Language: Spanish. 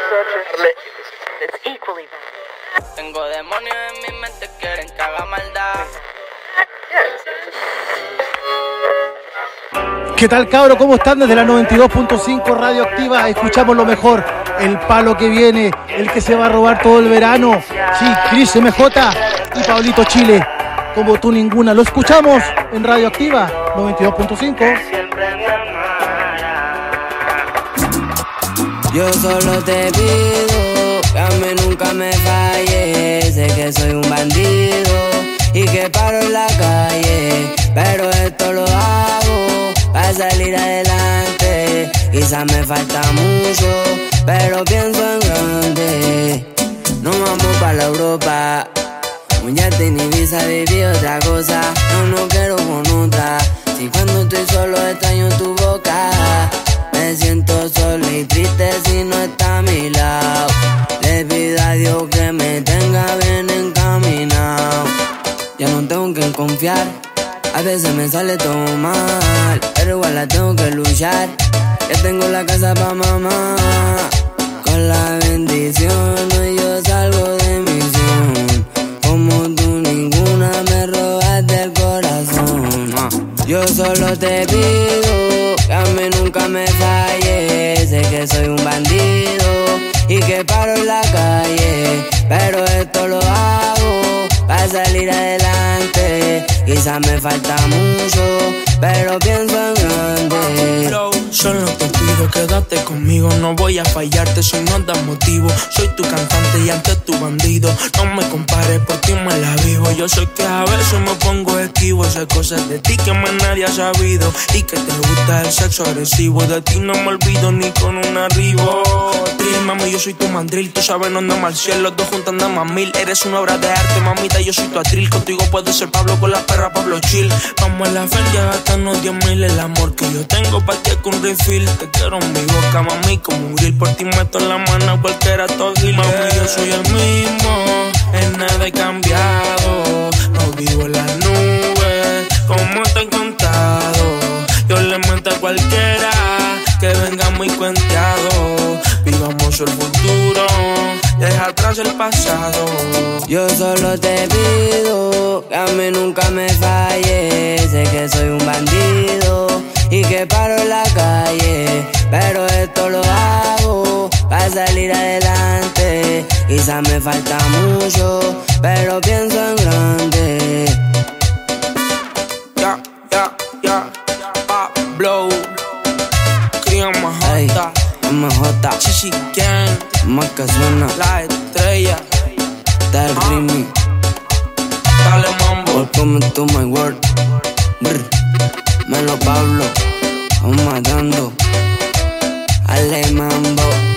That's equally valid. Tengo demonios en mi mente, quieren que haga maldad. ¿Qué tal, cabro? ¿Cómo están? Desde la 92.5 Radioactiva escuchamos lo mejor, el palo que viene, el que se va a robar todo el verano. Sí, Chris MJ y Pablito Chile, como tú ninguna. Lo escuchamos en Radioactiva 92.5. Yo solo te pido que a mí nunca me falles. Sé que soy un bandido y que paro en la calle, pero esto lo hago para salir adelante. Quizás me falta mucho, pero pienso en grande. No vamos para la Europa, un yate en Ibiza, viví otra cosa. No quiero con otra. Si cuando estoy solo extraño tu boca. Me siento solo y triste si no está a mi lado. Le pido a Dios que me tenga bien encaminado. Ya no tengo que confiar, a veces me sale todo mal, pero igual la tengo que luchar. Ya tengo la casa pa' mamá, con la bendición hoy yo salgo de misión. Como tú ninguna me robaste el corazón. Yo solo te pido que a mí nunca me falles. Sé que soy un bandido y que paro en la calle, pero esto lo hago para salir adelante. Quizás me falta mucho, pero pienso en grande. Solo te pido quédate conmigo, no voy a fallarte si no das motivo. Soy tu cantante y antes tu bandido. No me compares, por ti me la vivo. Yo sé que a veces me pongo esquivo, sé cosas de ti que más nadie ha sabido. Y que te gusta el sexo agresivo, de ti no me olvido ni con un arribo. Mami, yo soy tu mandril, tú sabes no andamos al cielo, los dos juntos andamos a mil. Eres una obra de arte, mamita, yo soy tu atril. Contigo puedo ser Pablo, con la perra Pablo Chill. Vamos a la feria, gastarnos 10,000. El amor que yo tengo pa' ti es con refill. Te quiero en mi boca, mami, como un grill. Por ti meto en la mano cualquiera toquil. Mami, yo soy el mismo, en nada he cambiado. No vivo en las nubes, como te he contado. Yo le meto a cualquiera que venga muy cuenteado. Vivamos el futuro, deja atrás el pasado. Yo solo te pido que a mí nunca me falles. Sé que soy un bandido y que paro en la calle, pero esto lo hago para salir adelante. Quizás me falta mucho, pero pienso en grande. Ya, Pablo, Cría Majota, MJ, Chichi Gang, más que suena la estrella, del remix. dale mambo. Welcome to my world. Melo Pablo, aún matando. Ale mambo.